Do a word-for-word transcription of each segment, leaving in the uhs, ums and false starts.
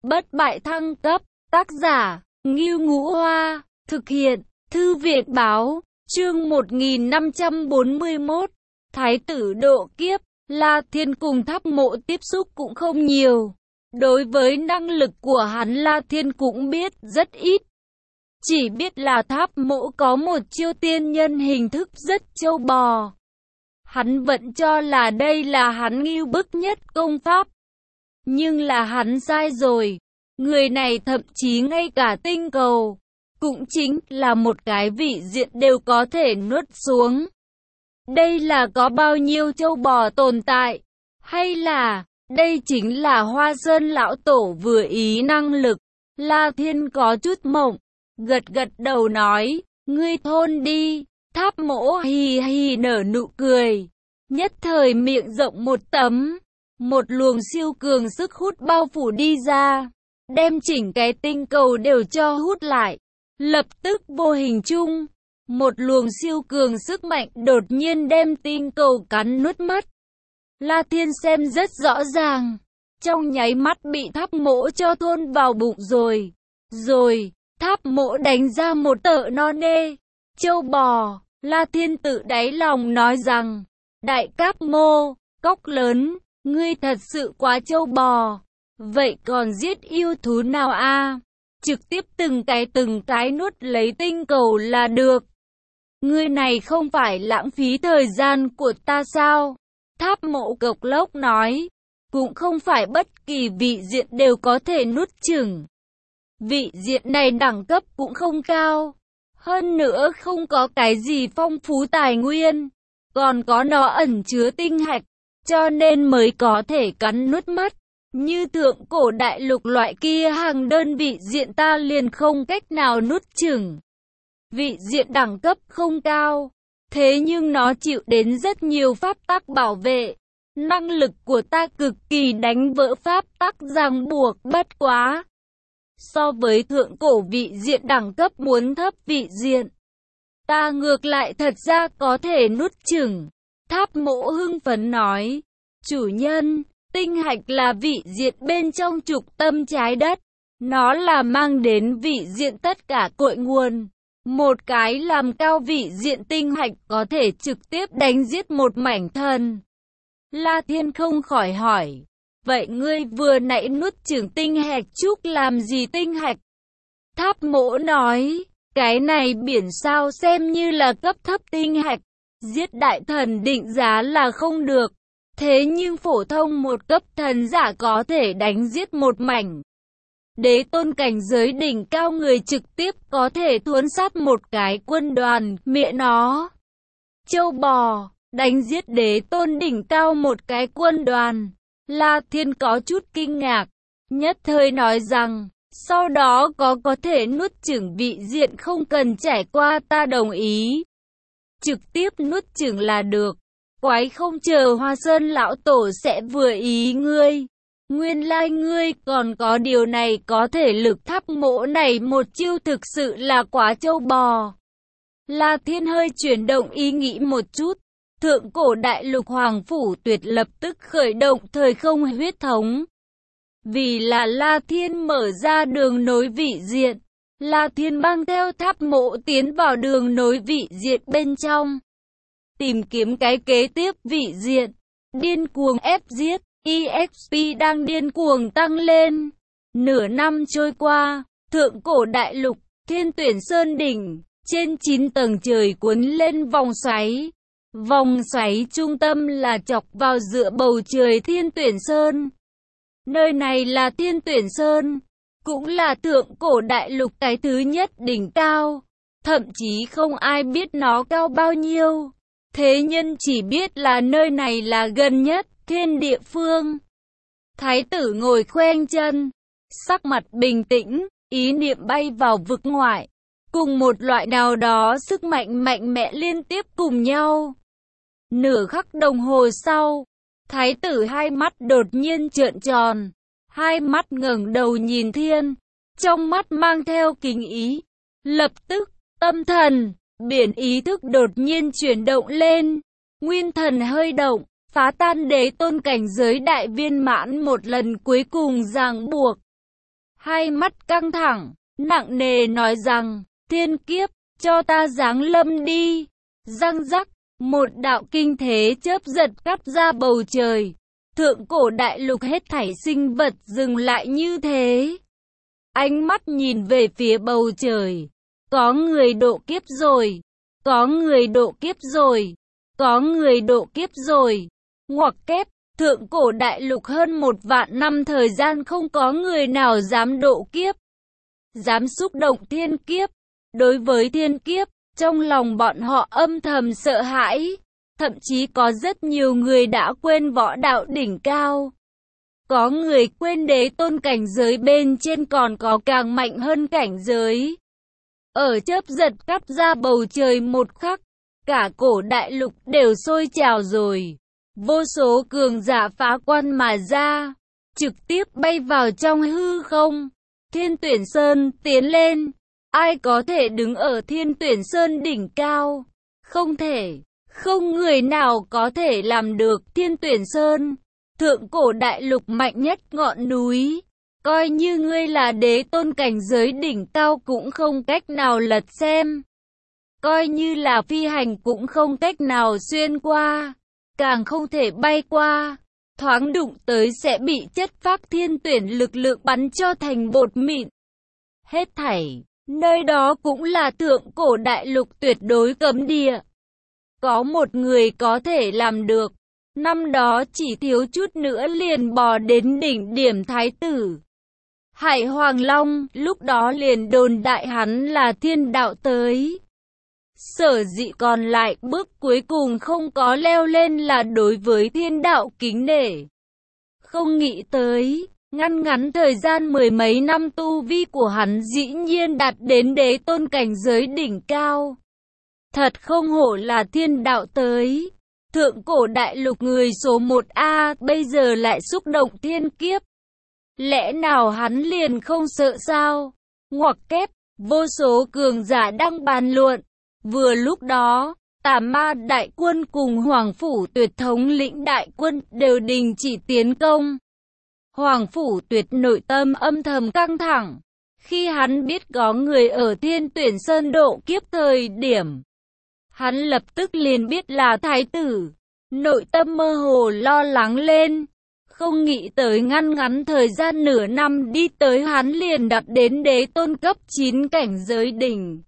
bất bại thăng cấp, tác giả, Ngưu Ngũ Hoa, thực hiện, Thư viện báo, chương một nghìn năm trăm bốn mươi mốt, Thái tử độ kiếp, La Thiên cùng Tháp Mộ tiếp xúc cũng không nhiều. Đối với năng lực của hắn La Thiên cũng biết rất ít. Chỉ biết là Tháp Mộ có một chiêu tiên nhân hình thức rất trâu bò. Hắn vẫn cho là đây là hắn ngưu bức nhất công pháp. Nhưng là hắn sai rồi. Người này thậm chí ngay cả tinh cầu, cũng chính là một cái vị diện đều có thể nuốt xuống. Đây là có bao nhiêu trâu bò tồn tại? Hay là, đây chính là Hoa Sơn lão tổ vừa ý năng lực? La Thiên có chút mộng, gật gật đầu nói, ngươi thôn đi. Tháp Mộ hì hì nở nụ cười, nhất thời miệng rộng một tấm, một luồng siêu cường sức hút bao phủ đi ra, đem chỉnh cái tinh cầu đều cho hút lại. Lập tức vô hình chung, một luồng siêu cường sức mạnh đột nhiên đem tinh cầu cắn nuốt mất. La Thiên xem rất rõ ràng, trong nháy mắt bị Tháp Mộ cho thôn vào bụng rồi. Rồi, Tháp Mộ đánh ra một tợ non nê, châu bò. La Thiên tự đáy lòng nói rằng, Đại Cáp Mô, cóc lớn, ngươi thật sự quá châu bò. Vậy còn giết yêu thú nào a? Trực tiếp từng cái từng cái nuốt lấy tinh cầu là được. Ngươi này không phải lãng phí thời gian của ta sao? Tháp Mộ cộc lốc nói, cũng không phải bất kỳ vị diện đều có thể nuốt chửng. Vị diện này đẳng cấp cũng không cao. Hơn nữa không có cái gì phong phú tài nguyên. Còn có nó ẩn chứa tinh hạch, cho nên mới có thể cắn nuốt mất. Như thượng cổ đại lục loại kia hàng đơn vị diện ta liền không cách nào nuốt chửng. Vị diện đẳng cấp không cao, thế nhưng nó chịu đến rất nhiều pháp tắc bảo vệ. Năng lực của ta cực kỳ đánh vỡ pháp tắc ràng buộc, bất quá. So với thượng cổ vị diện đẳng cấp muốn thấp vị diện, ta ngược lại thật ra có thể nuốt chửng. Tháp Mộ hưng phấn nói, chủ nhân, tinh hạch là vị diện bên trong trục tâm trái đất. Nó là mang đến vị diện tất cả cội nguồn. Một cái làm cao vị diện tinh hạch có thể trực tiếp đánh giết một mảnh thần. La Thiên không khỏi hỏi, vậy ngươi vừa nãy nuốt chửng tinh hạch chúc làm gì tinh hạch? Tháp Mộ nói, cái này biển sao xem như là cấp thấp tinh hạch. Giết đại thần định giá là không được. Thế nhưng phổ thông một cấp thần giả có thể đánh giết một mảnh. Đế tôn cảnh giới đỉnh cao người trực tiếp có thể thuấn sát một cái quân đoàn, mẹ nó. Châu bò, đánh giết đế tôn đỉnh cao một cái quân đoàn. La Thiên có chút kinh ngạc, nhất thời nói rằng, sau đó có có thể nuốt chửng vị diện không cần trải qua ta đồng ý. Trực tiếp nuốt chửng là được. Quái không chờ Hoa Sơn lão tổ sẽ vừa ý ngươi. Nguyên lai ngươi còn có điều này có thể lực. Tháp Mộ này một chiêu thực sự là quá trâu bò. La Thiên hơi chuyển động ý nghĩ một chút. Thượng cổ đại lục Hoàng Phủ Tuyệt lập tức khởi động thời không huyết thống. Vì là La Thiên mở ra đường nối vị diện, La Thiên mang theo Tháp Mộ tiến vào đường nối vị diện bên trong. Tìm kiếm cái kế tiếp vị diện, điên cuồng ép giết, e ích pê đang điên cuồng tăng lên. Nửa năm trôi qua, thượng cổ đại lục, Thiên Tuyển Sơn đỉnh, trên chín tầng trời cuốn lên vòng xoáy. Vòng xoáy trung tâm là chọc vào giữa bầu trời Thiên Tuyển Sơn. Nơi này là Thiên Tuyển Sơn, cũng là thượng cổ đại lục cái thứ nhất đỉnh cao. Thậm chí không ai biết nó cao bao nhiêu. Thế nhân chỉ biết là nơi này là gần nhất thiên địa phương. Thái tử ngồi khoanh chân, sắc mặt bình tĩnh, ý niệm bay vào vực ngoại. Cùng một loại nào đó sức mạnh mạnh mẽ liên tiếp cùng nhau. Nửa khắc đồng hồ sau, thái tử hai mắt đột nhiên trợn tròn. Hai mắt ngẩng đầu nhìn thiên, trong mắt mang theo kính ý. Lập tức, tâm thần, biển ý thức đột nhiên chuyển động lên. Nguyên thần hơi động, phá tan đế tôn cảnh giới đại viên mãn một lần cuối cùng ràng buộc. hai mắt căng thẳng, nặng nề nói rằng, thiên kiếp, cho ta giáng lâm đi. Răng rắc, một đạo kinh thế chớp giật cắt ra bầu trời. Thượng cổ đại lục hết thảy sinh vật dừng lại như thế. Ánh mắt nhìn về phía bầu trời. Có người độ kiếp rồi. Có người độ kiếp rồi. Có người độ kiếp rồi. Ngoặc kép, thượng cổ đại lục hơn một vạn năm thời gian không có người nào dám độ kiếp. Dám xúc động thiên kiếp. Đối với thiên kiếp, trong lòng bọn họ âm thầm sợ hãi. Thậm chí có rất nhiều người đã quên võ đạo đỉnh cao. Có người quên đế tôn cảnh giới bên trên còn có càng mạnh hơn cảnh giới. Ở chớp giật cắt ra bầu trời một khắc, cả cổ đại lục đều sôi trào rồi. Vô số cường giả phá quan mà ra, trực tiếp bay vào trong hư không. Thiên Tuyển Sơn tiến lên, ai có thể đứng ở Thiên Tuyển Sơn đỉnh cao? Không thể, không người nào có thể làm được. Thiên Tuyển Sơn, thượng cổ đại lục mạnh nhất ngọn núi. Coi như ngươi là đế tôn cảnh giới đỉnh cao cũng không cách nào lật xem. Coi như là phi hành cũng không cách nào xuyên qua, càng không thể bay qua. Thoáng đụng tới sẽ bị chất phác thiên tuyển lực lượng bắn cho thành bột mịn. Hết thảy, nơi đó cũng là thượng cổ đại lục tuyệt đối cấm địa. Có một người có thể làm được. Năm đó chỉ thiếu chút nữa liền bò đến đỉnh điểm thái tử Hải Hoàng Long, lúc đó liền đồn đại hắn là thiên đạo tới. Sở dĩ còn lại bước cuối cùng không có leo lên là đối với thiên đạo kính nể. Không nghĩ tới, ngăn ngắn thời gian mười mấy năm tu vi của hắn dĩ nhiên đạt đến đế tôn cảnh giới đỉnh cao. Thật không hổ là thiên đạo tới. Thượng cổ đại lục người số một A bây giờ lại xúc động thiên kiếp. Lẽ nào hắn liền không sợ sao? Ngoặc kép, vô số cường giả đang bàn luận. Vừa lúc đó, Tà Ma đại quân cùng Hoàng Phủ Tuyệt thống lĩnh đại quân đều đình chỉ tiến công. Hoàng Phủ Tuyệt nội tâm âm thầm căng thẳng. Khi hắn biết có người ở Thiên Tuyển Sơn độ kiếp thời điểm, hắn lập tức liền biết là thái tử. Nội tâm mơ hồ lo lắng lên. Không nghĩ tới ngăn ngắn thời gian nửa năm đi tới hắn liền đạt đến đế tôn cấp chín cảnh giới đỉnh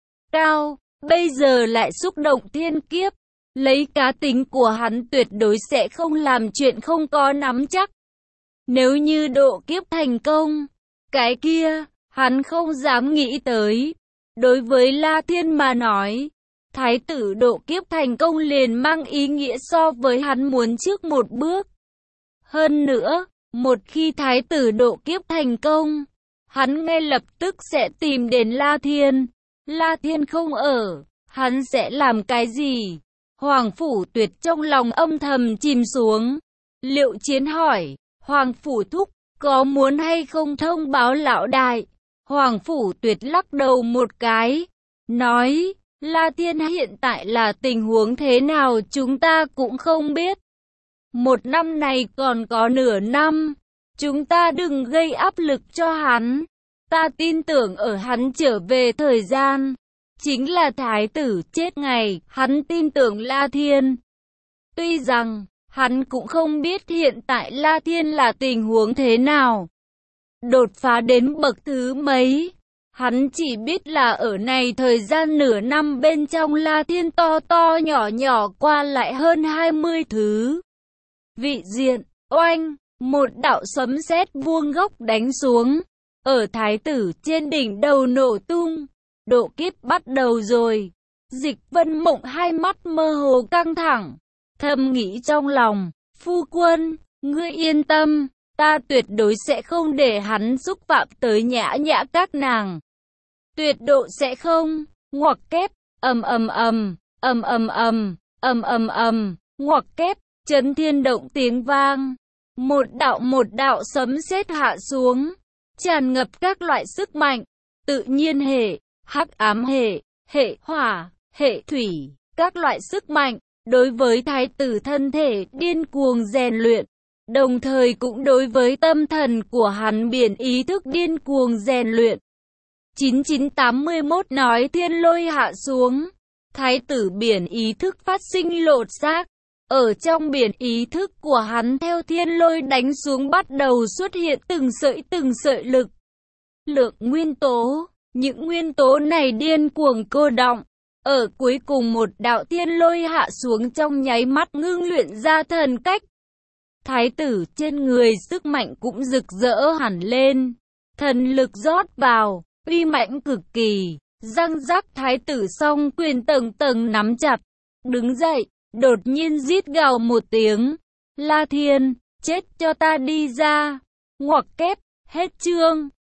cao. Bây giờ lại xúc động thiên kiếp. Lấy cá tính của hắn tuyệt đối sẽ không làm chuyện không có nắm chắc. Nếu như độ kiếp thành công, cái kia, hắn không dám nghĩ tới. Đối với La Thiên mà nói, thái tử độ kiếp thành công liền mang ý nghĩa so với hắn muốn trước một bước. Hơn nữa, một khi thái tử độ kiếp thành công, hắn ngay lập tức sẽ tìm đến La Thiên. La Thiên không ở, hắn sẽ làm cái gì? Hoàng Phủ Tuyệt trong lòng âm thầm chìm xuống. Liệu Chiến hỏi, Hoàng Phủ Thúc, có muốn hay không thông báo lão đại? Hoàng Phủ Tuyệt lắc đầu một cái, nói, La Thiên hiện tại là tình huống thế nào chúng ta cũng không biết. Một năm này còn có nửa năm, chúng ta đừng gây áp lực cho hắn. Ta tin tưởng ở hắn trở về thời gian, chính là thái tử chết ngày, hắn tin tưởng La Thiên. Tuy rằng, hắn cũng không biết hiện tại La Thiên là tình huống thế nào. Đột phá đến bậc thứ mấy, hắn chỉ biết là ở này thời gian nửa năm bên trong La Thiên to to nhỏ nhỏ qua lại hơn hai mươi thứ. Vị diện, oanh, một đạo sấm sét vuông góc đánh xuống, ở thái tử trên đỉnh đầu nổ tung, độ kiếp bắt đầu rồi. Dịch Vân Mộng hai mắt mơ hồ căng thẳng, thầm nghĩ trong lòng, phu quân, ngươi yên tâm, ta tuyệt đối sẽ không để hắn xúc phạm tới Nhã Nhã các nàng. Tuyệt độ sẽ không. Ngoặc kép, ầm ầm ầm, ầm ầm ầm, ầm ầm ầm, ngoặc kép, chấn thiên động tiếng vang. Một đạo một đạo sấm sét hạ xuống, tràn ngập các loại sức mạnh, tự nhiên hệ, hắc ám hệ, hệ hỏa, hệ thủy, các loại sức mạnh, đối với thái tử thân thể điên cuồng rèn luyện. đồng thời cũng đối với tâm thần của hắn biển ý thức điên cuồng rèn luyện. chín chín tám mốt nói thiên lôi hạ xuống, thái tử biển ý thức phát sinh lột xác. Ở trong biển ý thức của hắn theo thiên lôi đánh xuống bắt đầu xuất hiện từng sợi từng sợi lực. Lượng nguyên tố, những nguyên tố này điên cuồng cô động. Ở cuối cùng một đạo thiên lôi hạ xuống trong nháy mắt ngưng luyện ra thần cách. Thái tử trên người sức mạnh cũng rực rỡ hẳn lên. Thần lực rót vào, uy mãnh cực kỳ. Răng rắc thái tử song quyền tầng tầng nắm chặt. Đứng dậy, đột nhiên rít gào một tiếng. La Thiên, chết cho ta đi ra. Ngoặc kép, hết chương.